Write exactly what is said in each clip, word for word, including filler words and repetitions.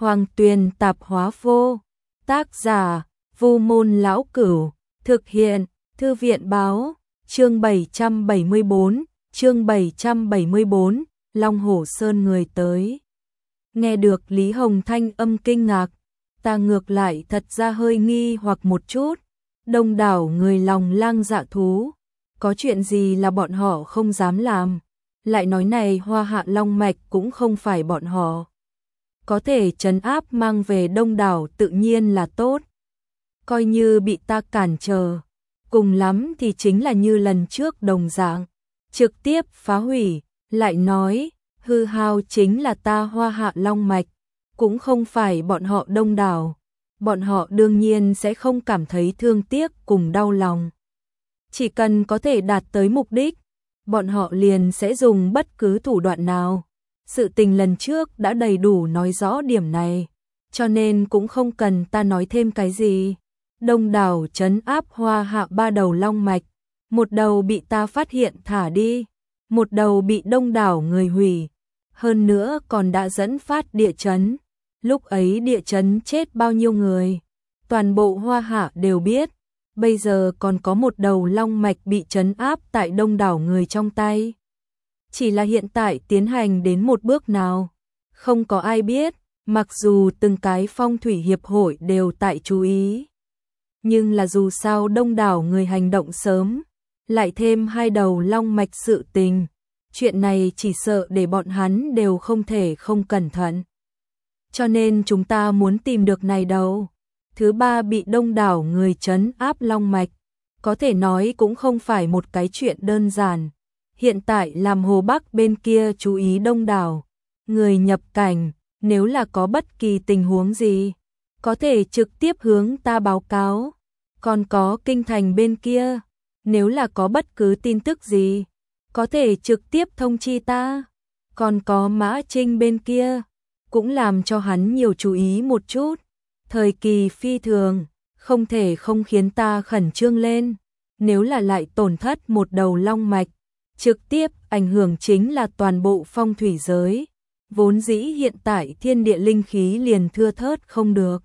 Hoàng Tuyền Tạp Hóa Vô. Tác giả: Vu Môn Lão Cửu. Thực hiện: Thư viện Báo. Chương bảy trăm bảy mươi bốn, chương bảy trăm bảy mươi bốn, Long Hổ Sơn người tới. Nghe được Lý Hồng thanh âm kinh ngạc, ta ngược lại thật ra hơi nghi hoặc một chút. Đông đảo người lòng lang dạ thú, có chuyện gì là bọn họ không dám làm? Lại nói này Hoa Hạ Long Mạch cũng không phải bọn họ có thể trấn áp mang về đông đảo, tự nhiên là tốt. Coi như bị ta cản trở, cùng lắm thì chính là như lần trước đồng dạng, trực tiếp phá hủy. Lại nói, hư hao chính là ta Hoa Hạ Long Mạch, cũng không phải bọn họ đông đảo. Bọn họ đương nhiên sẽ không cảm thấy thương tiếc cùng đau lòng. Chỉ cần có thể đạt tới mục đích, bọn họ liền sẽ dùng bất cứ thủ đoạn nào. Sự tình lần trước đã đầy đủ nói rõ điểm này, cho nên cũng không cần ta nói thêm cái gì. Đông đảo trấn áp Hoa Hạ ba đầu long mạch, một đầu bị ta phát hiện thả đi, một đầu bị đông đảo người hủy, hơn nữa còn đã dẫn phát địa chấn. Lúc ấy địa chấn chết bao nhiêu người, toàn bộ Hoa Hạ đều biết. Bây giờ còn có một đầu long mạch bị trấn áp tại đông đảo người trong tay. Chỉ là hiện tại tiến hành đến một bước nào, không có ai biết, mặc dù từng cái phong thủy hiệp hội đều tại chú ý. Nhưng là dù sao đông đảo người hành động sớm, lại thêm hai đầu long mạch sự tình, chuyện này chỉ sợ để bọn hắn đều không thể không cẩn thận. Cho nên chúng ta muốn tìm được này đầu thứ ba bị đông đảo người trấn áp long mạch, có thể nói cũng không phải một cái chuyện đơn giản. Hiện tại làm Hồ Bắc bên kia chú ý đông đảo người nhập cảnh, nếu là có bất kỳ tình huống gì, có thể trực tiếp hướng ta báo cáo. Còn có Kinh Thành bên kia, nếu là có bất cứ tin tức gì, có thể trực tiếp thông chi ta. Còn có Mã Trinh bên kia, cũng làm cho hắn nhiều chú ý một chút. Thời kỳ phi thường, không thể không khiến ta khẩn trương lên. Nếu là lại tổn thất một đầu long mạch, trực tiếp ảnh hưởng chính là toàn bộ phong thủy giới. Vốn dĩ hiện tại thiên địa linh khí liền thưa thớt không được.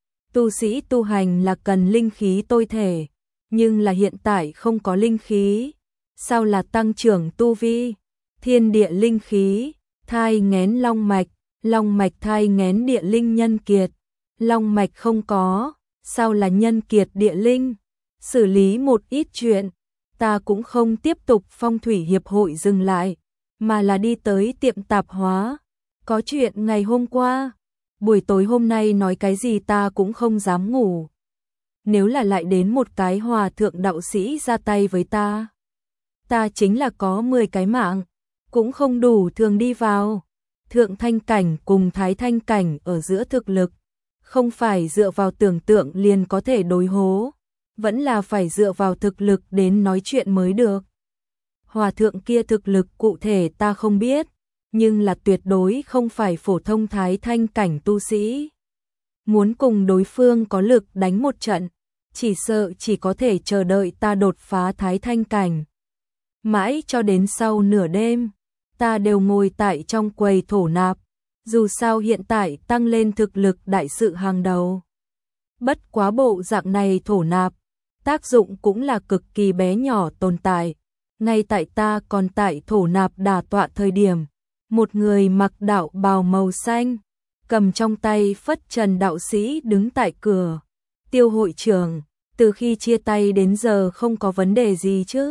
Tu sĩ tu hành là cần linh khí tôi thể, nhưng là hiện tại không có linh khí, sao là tăng trưởng tu vi? Thiên địa linh khí, thai nghén long mạch, long mạch thai nghén địa linh nhân kiệt. Long mạch không có, sao là nhân kiệt địa linh? Xử lý một ít chuyện, ta cũng không tiếp tục phong thủy hiệp hội dừng lại, mà là đi tới tiệm tạp hóa. Có chuyện ngày hôm qua, buổi tối hôm nay nói cái gì ta cũng không dám ngủ. Nếu là lại đến một cái hòa thượng đạo sĩ ra tay với ta, ta chính là có mười cái mạng, cũng không đủ thường đi vào. Thượng thanh cảnh cùng thái thanh cảnh ở giữa thực lực, không phải dựa vào tưởng tượng liền có thể đối hố, vẫn là phải dựa vào thực lực đến nói chuyện mới được. Hòa thượng kia thực lực cụ thể ta không biết, nhưng là tuyệt đối không phải phổ thông thái thanh cảnh tu sĩ. Muốn cùng đối phương có lực đánh một trận, chỉ sợ chỉ có thể chờ đợi ta đột phá thái thanh cảnh. Mãi cho đến sau nửa đêm, ta đều ngồi tại trong quầy thổ nạp, dù sao hiện tại tăng lên thực lực đại sự hàng đầu. Bất quá bộ dạng này thổ nạp, tác dụng cũng là cực kỳ bé nhỏ tồn tại. Ngay tại ta còn tại thổ nạp đả tọa thời điểm, một người mặc đạo bào màu xanh, cầm trong tay phất trần đạo sĩ đứng tại cửa. Tiêu hội trưởng, từ khi chia tay đến giờ không có vấn đề gì chứ?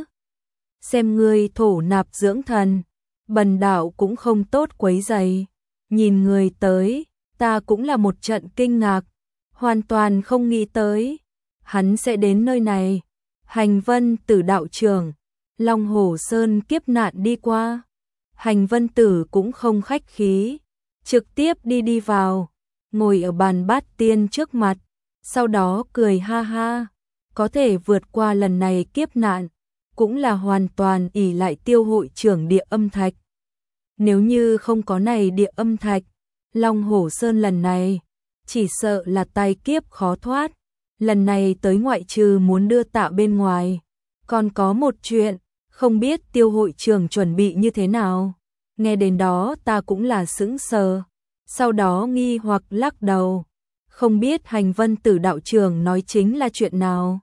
Xem ngươi thổ nạp dưỡng thần, bần đạo cũng không tốt quấy rầy. Nhìn người tới, ta cũng là một trận kinh ngạc, hoàn toàn không nghĩ tới hắn sẽ đến nơi này. Hành Vân Tử đạo trưởng, Long Hổ Sơn kiếp nạn đi qua. Hành Vân Tử cũng không khách khí, trực tiếp đi đi vào, ngồi ở bàn bát tiên trước mặt, sau đó cười ha ha. Có thể vượt qua lần này kiếp nạn, cũng là hoàn toàn ỷ lại Tiêu hội trưởng địa âm thạch. Nếu như không có này địa âm thạch, Long Hổ Sơn lần này chỉ sợ là tai kiếp khó thoát. Lần này tới ngoại trừ muốn đưa tạ bên ngoài, còn có một chuyện, không biết Tiêu hội trưởng chuẩn bị như thế nào. Nghe đến đó ta cũng là sững sờ. sau đó nghi hoặc lắc đầu. Không biết Hành Vân Tử đạo trưởng nói chính là chuyện nào?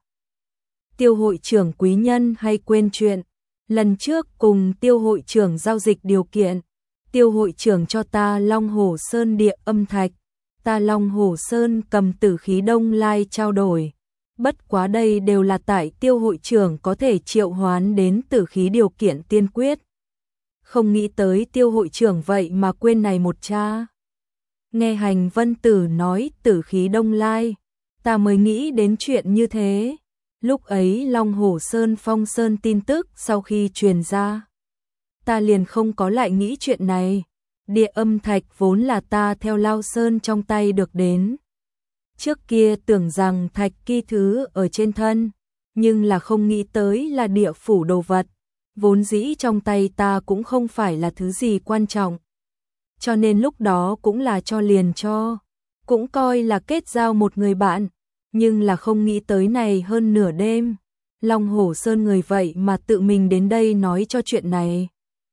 Tiêu hội trưởng quý nhân hay quên chuyện? Lần trước cùng tiêu hội trưởng giao dịch điều kiện, tiêu hội trưởng cho ta Long Hổ Sơn địa âm thạch, ta Long Hổ Sơn cầm tử khí đông lai trao đổi. Bất quá đây đều là tại tiêu hội trưởng có thể triệu hoán đến tử khí điều kiện tiên quyết. Không nghĩ tới tiêu hội trưởng vậy mà quên này một cha. Nghe Hành Vân Tử nói tử khí đông lai, ta mới nghĩ đến chuyện như thế. Lúc ấy Long Hổ Sơn Phong Sơn tin tức sau khi truyền ra, ta liền không có lại nghĩ chuyện này. Địa âm thạch vốn là ta theo Lao Sơn trong tay được đến. Trước kia tưởng rằng thạch kỳ thứ ở trên thân, nhưng là không nghĩ tới là địa phủ đồ vật. Vốn dĩ trong tay ta cũng không phải là thứ gì quan trọng. Cho nên lúc đó cũng là cho liền cho, cũng coi là kết giao một người bạn. Nhưng là không nghĩ tới này hơn nửa đêm, Long Hổ Sơn người vậy mà tự mình đến đây nói cho chuyện này.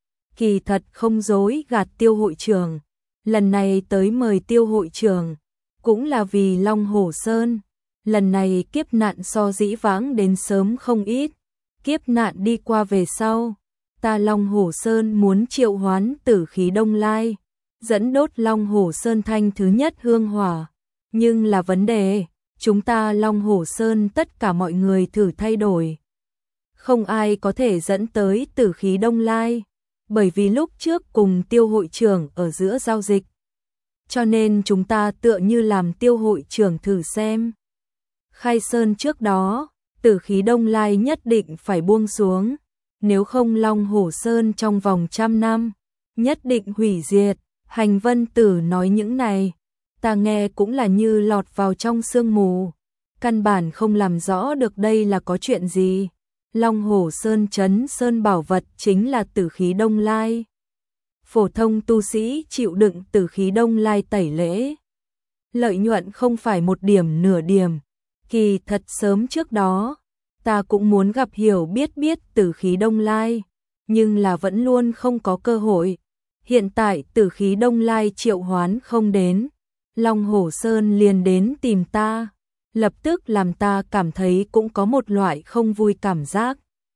Kỳ thật không dối gạt tiêu hội trưởng, lần này tới mời tiêu hội trưởng, cũng là vì Long Hổ Sơn. Lần này kiếp nạn so dĩ vãng đến sớm không ít, kiếp nạn đi qua về sau, ta Long Hổ Sơn muốn triệu hoán tử khí đông lai, dẫn đốt Long Hổ Sơn thanh thứ nhất hương hỏa. Nhưng là vấn đề, chúng ta Long Hổ Sơn tất cả mọi người thử thay đổi. Không ai có thể dẫn tới tử khí đông lai, bởi vì lúc trước cùng tiêu hội trưởng ở giữa giao dịch. Cho nên chúng ta tựa như làm tiêu hội trưởng thử xem. Khai sơn trước đó, tử khí đông lai nhất định phải buông xuống, nếu không Long Hổ Sơn trong vòng trăm năm, nhất định hủy diệt. Hành Vân Tử nói những này, ta nghe cũng là như lọt vào trong sương mù, căn bản không làm rõ được đây là có chuyện gì. Long Hổ Sơn trấn sơn bảo vật chính là tử khí đông lai. Phổ thông tu sĩ chịu đựng tử khí đông lai tẩy lễ, lợi nhuận không phải một điểm nửa điểm. Kỳ thật sớm trước đó, ta cũng muốn gặp hiểu biết biết tử khí đông lai, nhưng là vẫn luôn không có cơ hội. Hiện tại tử khí đông lai triệu hoán không đến, Long Hổ Sơn liền đến tìm ta, lập tức làm ta cảm thấy cũng có một loại không vui cảm giác.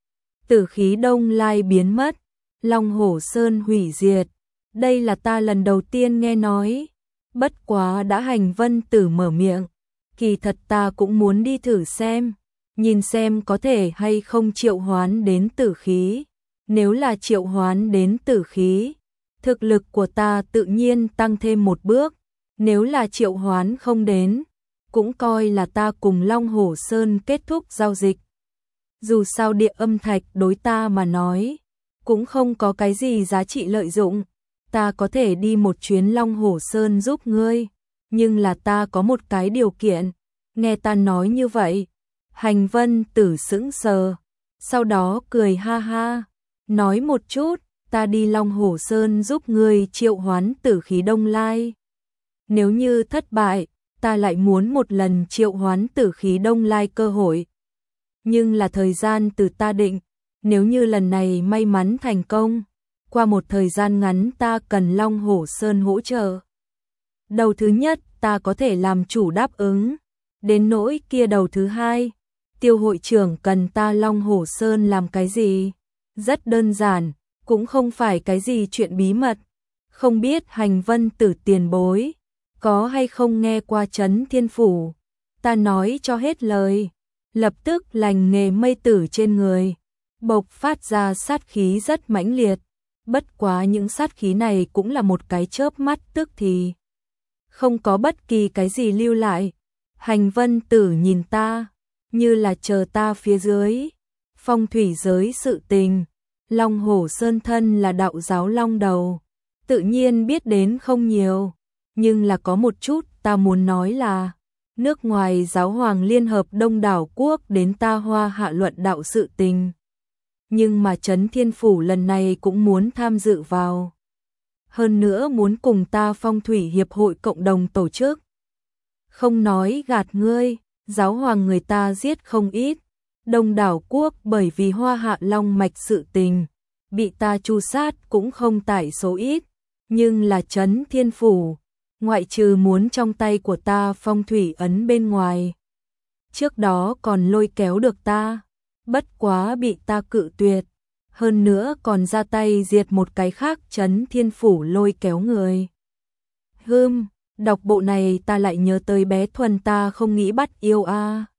Tử khí đông lai biến mất, Long Hổ Sơn hủy diệt, đây là ta lần đầu tiên nghe nói. Bất quá đã Hành Vân Tử mở miệng, kỳ thật ta cũng muốn đi thử xem, nhìn xem có thể hay không triệu hoán đến tử khí. Nếu là triệu hoán đến tử khí, thực lực của ta tự nhiên tăng thêm một bước. Nếu là triệu hoán không đến, cũng coi là ta cùng Long Hổ Sơn kết thúc giao dịch. Dù sao địa âm thạch đối ta mà nói, cũng không có cái gì giá trị lợi dụng. Ta có thể đi một chuyến Long Hổ Sơn giúp ngươi, nhưng là ta có một cái điều kiện. Nghe ta nói như vậy, Hành Vân Tử sững sờ, sau đó cười ha ha, nói một chút, ta đi Long Hổ Sơn giúp ngươi triệu hoán tử khí đông lai. Nếu như thất bại, ta lại muốn một lần triệu hoán tử khí đông lai cơ hội. Nhưng là thời gian từ ta định, nếu như lần này may mắn thành công, qua một thời gian ngắn ta cần Long Hổ Sơn hỗ trợ. Đầu thứ nhất ta có thể làm chủ đáp ứng, đến nỗi kia đầu thứ hai, tiêu hội trưởng cần ta Long Hổ Sơn làm cái gì? Rất đơn giản, cũng không phải cái gì chuyện bí mật. Không biết Hành Vân Tử tiền bối có hay không nghe qua Trấn Thiên Phủ? Ta nói cho hết lời, lập tức lành nghề mây tử trên người, bộc phát ra sát khí rất mãnh liệt. Bất quá những sát khí này cũng là một cái chớp mắt tức thì, không có bất kỳ cái gì lưu lại. Hành Vân Tử nhìn ta, như là chờ ta phía dưới. Phong thủy giới sự tình, Long Hổ Sơn thân là đạo giáo long đầu, tự nhiên biết đến không nhiều, nhưng là có một chút ta muốn nói là, nước ngoài giáo hoàng liên hợp đông đảo quốc đến ta Hoa Hạ luận đạo sự tình. Nhưng mà Trấn Thiên Phủ lần này cũng muốn tham dự vào. Hơn nữa muốn cùng ta Phong thủy hiệp hội cộng đồng tổ chức. Không nói gạt ngươi, giáo hoàng người ta giết không ít. Đông đảo quốc bởi vì Hoa Hạ long mạch sự tình, bị ta tru sát cũng không tại số ít. Nhưng là Trấn Thiên Phủ, ngoại trừ muốn trong tay của ta phong thủy ấn bên ngoài. Trước đó còn lôi kéo được ta, bất quá bị ta cự tuyệt, hơn nữa còn ra tay diệt một cái khác Trấn Thiên Phủ lôi kéo người. Hừm, đọc bộ này ta lại nhớ tới bé Thuần ta không nghĩ bắt yêu a.